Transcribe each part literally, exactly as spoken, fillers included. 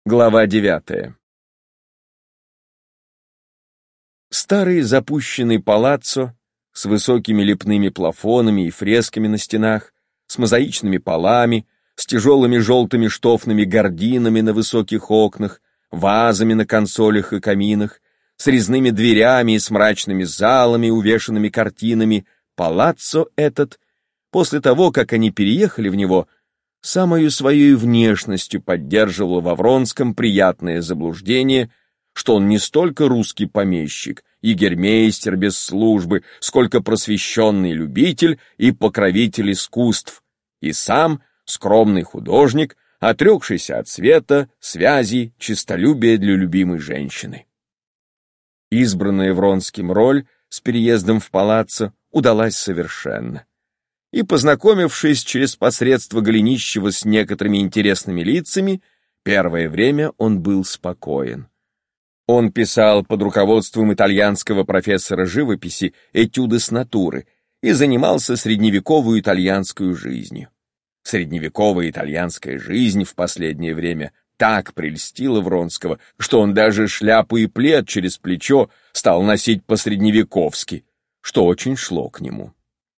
Глава девятая. Старый запущенный палаццо с высокими лепными плафонами и фресками на стенах, с мозаичными полами, с тяжелыми желтыми штофными гардинами на высоких окнах, вазами на консолях и каминах, с резными дверями и с мрачными залами, увешанными картинами, палаццо этот, после того, как они переехали в него, самою своей внешностью поддерживал во Вронском приятное заблуждение, что он не столько русский помещик, егермейстер без службы, сколько просвещенный любитель и покровитель искусств, и сам скромный художник, отрекшийся от света, связей, честолюбия для любимой женщины. Избранная Вронским роль с переездом в палаццо удалась совершенно. И, познакомившись через посредство Голенищева с некоторыми интересными лицами, первое время он был спокоен. Он писал под руководством итальянского профессора живописи этюды с натуры и занимался средневековой итальянской жизнью. Средневековая итальянская жизнь в последнее время так прельстила Вронского, что он даже шляпу и плед через плечо стал носить по-средневековски, что очень шло к нему.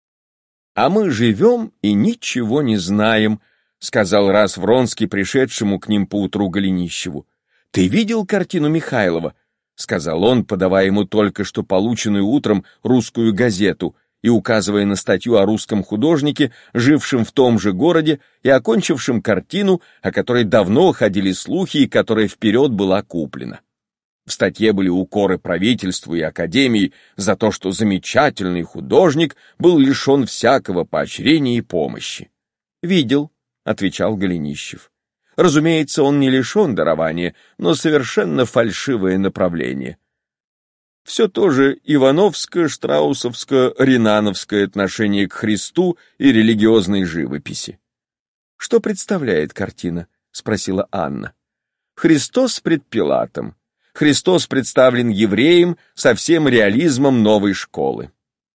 «А мы живем и ничего не знаем», — сказал раз Вронский пришедшему к ним поутру Голенищеву. «Ты видел картину Михайлова?» — сказал он, подавая ему только что полученную утром русскую газету и указывая на статью о русском художнике, жившем в том же городе и окончившем картину, о которой давно ходили слухи и которая вперед была куплена. В статье были укоры правительству и академии за то, что замечательный художник был лишен всякого поощрения и помощи. «Видел», — отвечал Голенищев. «Разумеется, он не лишен дарования, но совершенно фальшивое направление. Все то же ивановское, штраусовское, ренановское отношение к Христу и религиозной живописи». «Что представляет картина?» — спросила Анна. «Христос пред Пилатом. Христос представлен евреем со всем реализмом новой школы».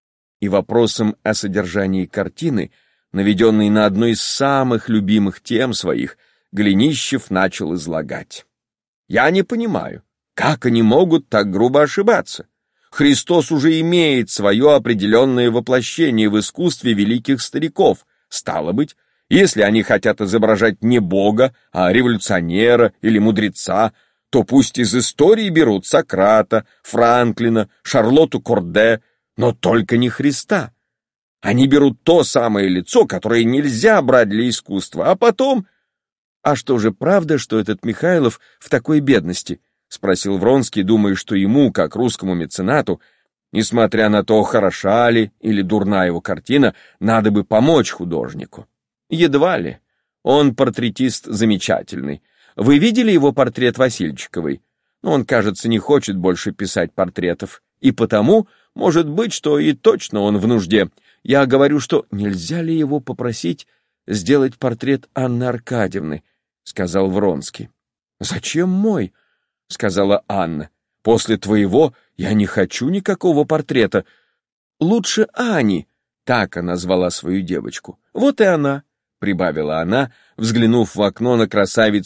И вопросом о содержании картины, наведенной на одну из самых любимых тем своих, Голенищев начал излагать. «Я не понимаю, как они могут так грубо ошибаться? Христос уже имеет свое определенное воплощение в искусстве великих стариков. Стало быть, если они хотят изображать не Бога, а революционера или мудреца, то пусть из истории берут Сократа, Франклина, Шарлотту Корде, но только не Христа. Они берут то самое лицо, которое нельзя брать для искусства, а потом... «А что же, правда, что этот Михайлов в такой бедности?» — спросил Вронский, думая, что ему, как русскому меценату, несмотря на то, хороша ли или дурна его картина, надо бы помочь художнику. «Едва ли. Он портретист замечательный. Вы видели его портрет Васильчиковой? Но он, кажется, не хочет больше писать портретов, и потому, может быть, что и точно он в нужде. Я говорю, что нельзя ли его попросить сделать портрет Анны Аркадьевны», — сказал Вронский. «Зачем мой?» — сказала Анна. «После твоего я не хочу никакого портрета. Лучше Ани», — так она звала свою девочку. «Вот и она», — прибавила она, взглянув в окно на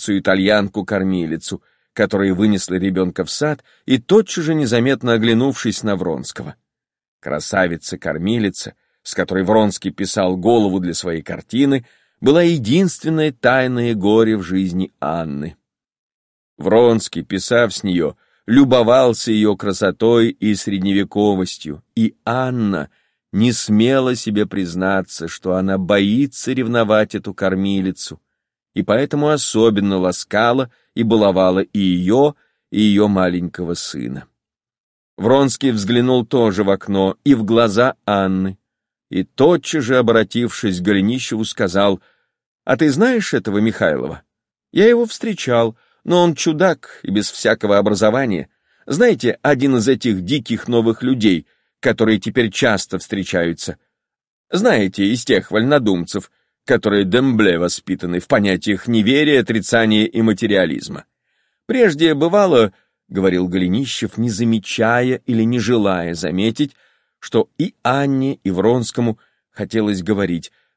красавицу-итальянку-кормилицу, которая вынесла ребенка в сад и тотчас же незаметно оглянувшись на Вронского. Красавица-кормилица, с которой Вронский писал голову для своей картины, была единственное тайное горе в жизни Анны. Вронский, писав с нее, любовался ее красотой и средневековостью, и Анна не смела себе признаться, что она боится ревновать эту кормилицу, и поэтому особенно ласкала и баловала и ее, и ее маленького сына. Вронский взглянул тоже в окно и в глаза Анны, и тотчас же, обратившись к Голенищеву, сказал: «А ты знаешь этого Михайлова? Я его встречал, но он чудак и без всякого образования. Знаете, один из этих диких новых людей, которые теперь часто встречаются. Знаете, из тех вольнодумцев, которые дембле воспитаны в понятиях неверия, отрицания и материализма. Прежде бывало, — говорил Голенищев, не замечая или не желая заметить, что и Анне, и Вронскому хотелось говорить: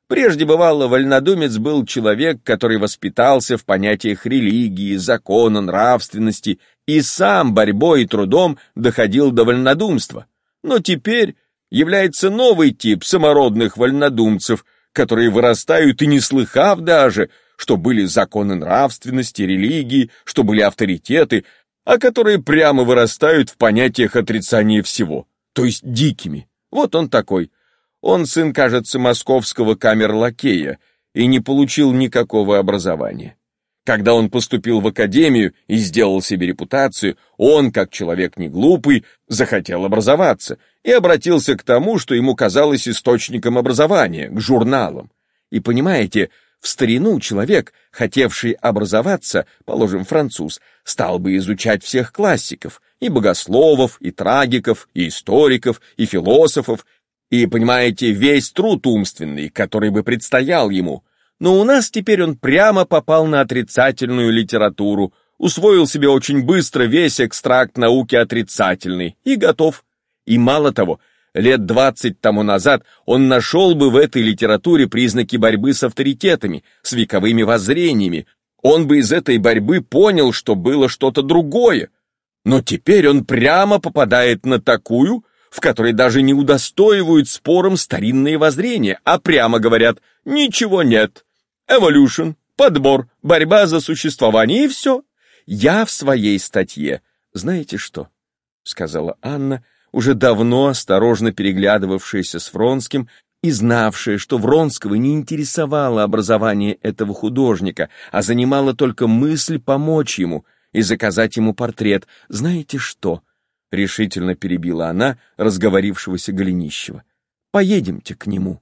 Прежде бывало, вольнодумец был человек, который воспитался в понятиях религии, закона, нравственности и сам борьбой и трудом доходил до вольнодумства. Но теперь является новый тип самородных вольнодумцев, которые вырастают и не слыхав даже, что были законы нравственности, религии, что были авторитеты, а которые прямо вырастают в понятиях отрицания всего, то есть дикими. Вот он такой. Он сын, кажется, московского камерлакея и не получил никакого образования. Когда он поступил в академию и сделал себе репутацию, он, как человек не глупый, захотел образоваться и обратился к тому, что ему казалось источником образования, к журналам. И понимаете, в старину человек, хотевший образоваться, положим, француз, стал бы изучать всех классиков, и богословов, и трагиков, и историков, и философов, и, понимаете, весь труд умственный, который бы предстоял ему. Но у нас теперь он прямо попал на отрицательную литературу, усвоил себе очень быстро весь экстракт науки отрицательный и готов. И мало того, лет двадцать тому назад он нашел бы в этой литературе признаки борьбы с авторитетами, с вековыми воззрениями. Он бы из этой борьбы понял, что было что-то другое. Но теперь он прямо попадает на такую, в которой даже не удостоивают спором старинные воззрения, а прямо говорят «ничего нет». Evolution, подбор, борьба за существование и все. Я в своей статье, знаете что, сказала Анна, уже давно осторожно переглядывавшаяся с Вронским и знавшая, что Вронского не интересовало образование этого художника, а занимала только мысль помочь ему и заказать ему портрет. Знаете что? Решительно перебила она разговорившегося Голенищева. Поедемте к нему.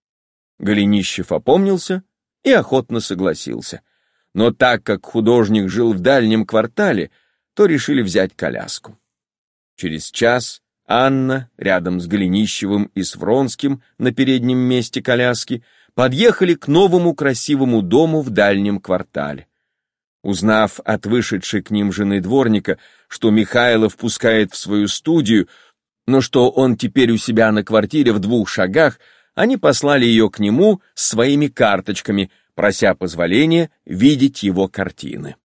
Голенищев опомнился и охотно согласился. Но так как художник жил в дальнем квартале, то решили взять коляску. Через час Анна, рядом с Голенищевым и с Вронским на переднем месте коляски, подъехали к новому красивому дому в дальнем квартале. Узнав от вышедшей к ним жены дворника, что Михайлов пускает в свою студию, но что он теперь у себя на квартире в двух шагах, они послали ее к нему с своими карточками, прося позволения видеть его картины.